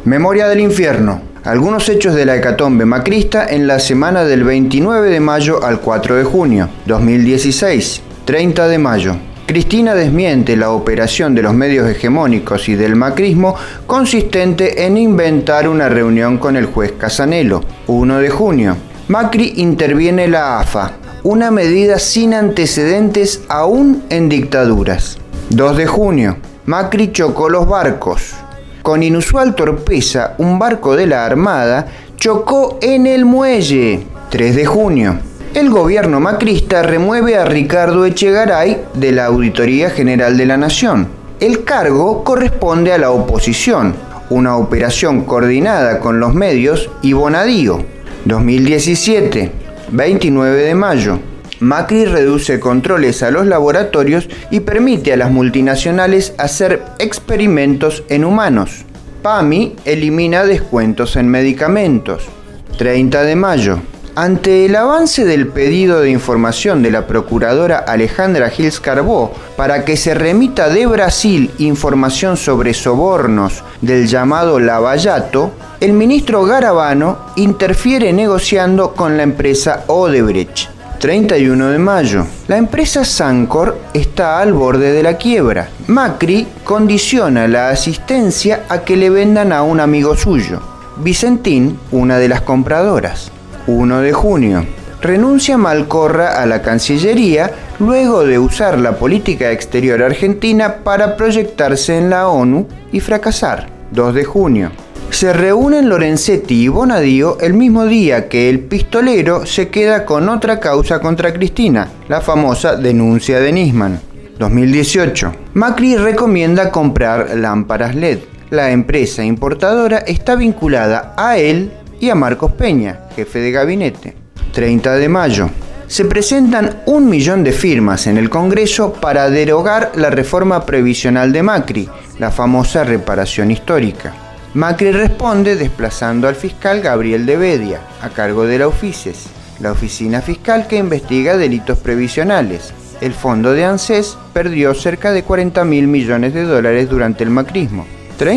Memoria del infierno. Algunos hechos de la hecatombe macrista en la semana del 29 de mayo al 4 de junio. 2016. 30 de mayo. Cristina desmiente la operación de los medios hegemónicos y del macrismo consistente en inventar una reunión con el juez Casanelo. 1 de junio. Macri interviene la AFA, una medida sin antecedentes aún en dictaduras. 2 de junio. Macri chocó los barcos. Con inusual torpeza, un barco de la Armada chocó en el muelle. 3 de junio. El gobierno macrista remueve a Ricardo Echegaray de la Auditoría General de la Nación. El cargo corresponde a la oposición, una operación coordinada con los medios y Bonadío. 2017, 29 de mayo. Macri reduce controles a los laboratorios y permite a las multinacionales hacer experimentos en humanos. PAMI elimina descuentos en medicamentos. 30 de mayo. Ante el avance del pedido de información de la procuradora Alejandra Gils Carbó para que se remita de Brasil información sobre sobornos del llamado Lavallato, el ministro Garabano interfiere negociando con la empresa Odebrecht. 31 de mayo. La empresa Sancor está al borde de la quiebra. Macri condiciona la asistencia a que le vendan a un amigo suyo. Vicentín, una de las compradoras. 1 de junio. Renuncia Malcorra a la Cancillería luego de usar la política exterior argentina para proyectarse en la ONU y fracasar. 2 de junio. Se reúnen Lorenzetti y Bonadío el mismo día que el pistolero se queda con otra causa contra Cristina, la famosa denuncia de Nisman. 2018. Macri recomienda comprar lámparas LED. La empresa importadora está vinculada a él y a Marcos Peña, jefe de gabinete. 30 de mayo. Se presentan 1 millón de firmas en el Congreso para derogar la reforma previsional de Macri, la famosa reparación histórica. Macri responde desplazando al fiscal Gabriel de Bedia, a cargo de la UFICES, la oficina fiscal que investiga delitos previsionales. El fondo de ANSES perdió cerca de 40.000 millones de dólares durante el macrismo.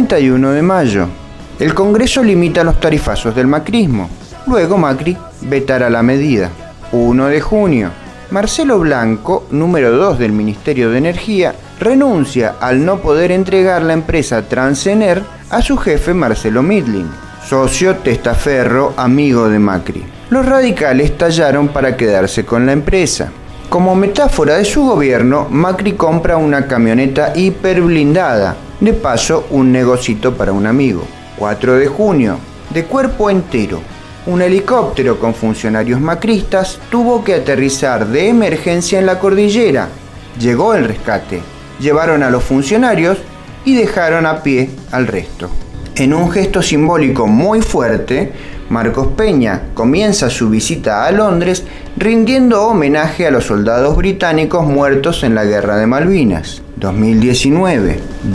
31 de mayo. El Congreso limita los tarifazos del macrismo. Luego Macri vetará la medida. 1 de junio. Marcelo Blanco, número 2 del Ministerio de Energía, renuncia al no poder entregar la empresa Transener a su jefe Marcelo Midlin, socio testaferro amigo de Macri. Los radicales tallaron para quedarse con la empresa. Como metáfora de su gobierno, Macri compra una camioneta hiperblindada. De paso, un negocito para un amigo. 4 de junio. De cuerpo entero. Un helicóptero con funcionarios macristas tuvo que aterrizar de emergencia en la cordillera. Llegó el rescate. Llevaron a los funcionarios y dejaron a pie al resto. En un gesto simbólico muy fuerte, Marcos Peña comienza su visita a Londres rindiendo homenaje a los soldados británicos muertos en la Guerra de Malvinas. 2019,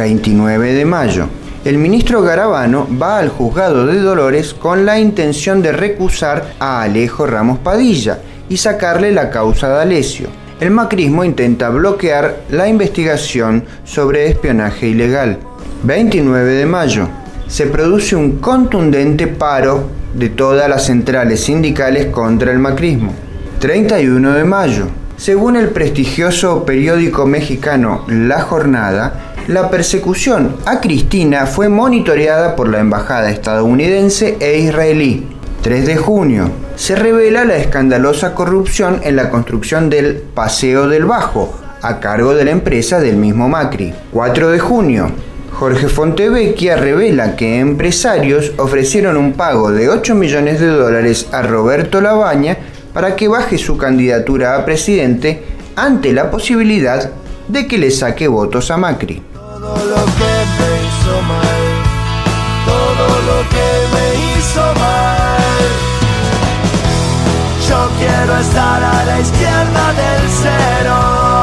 29 de mayo. El ministro Garabano va al juzgado de Dolores con la intención de recusar a Alejo Ramos Padilla y sacarle la causa de Alesio. El macrismo intenta bloquear la investigación sobre espionaje ilegal. 29 de mayo. Se produce un contundente paro de todas las centrales sindicales contra el macrismo. 31 de mayo. Según el prestigioso periódico mexicano La Jornada, la persecución a Cristina fue monitoreada por la embajada estadounidense e israelí. 3 de junio. Se revela la escandalosa corrupción en la construcción del Paseo del Bajo, a cargo de la empresa del mismo Macri. 4 de junio. Jorge Fontevecchia revela que empresarios ofrecieron un pago de 8 millones de dólares a Roberto Labaña para que baje su candidatura a presidente ante la posibilidad de que le saque votos a Macri. Todo lo que me hizo mal, todo lo que me hizo mal. Yo quiero estar a la izquierda del cero.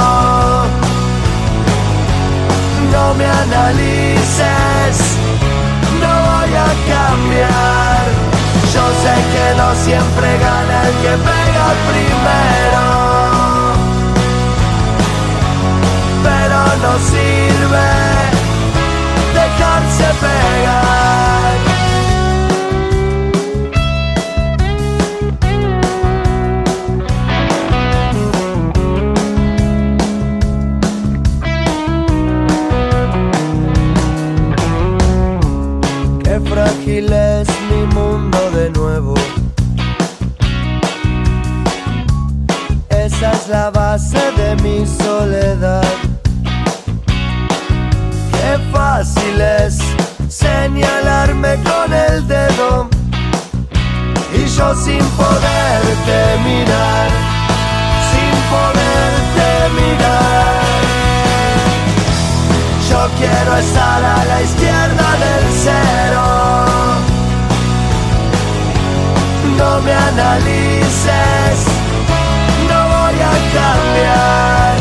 No me analices, no voy a cambiar. Yo sé que no siempre gana el que pega primero, pero no sirve dejarse pegar. vigiles mi mundo de nuevo. Esa es la base de mi soledad. Qué fácil es señalarme con el dedo y yo sin poderte mirar, sin poderte mirar. Yo quiero estar a la izquierda del cero. No me analices,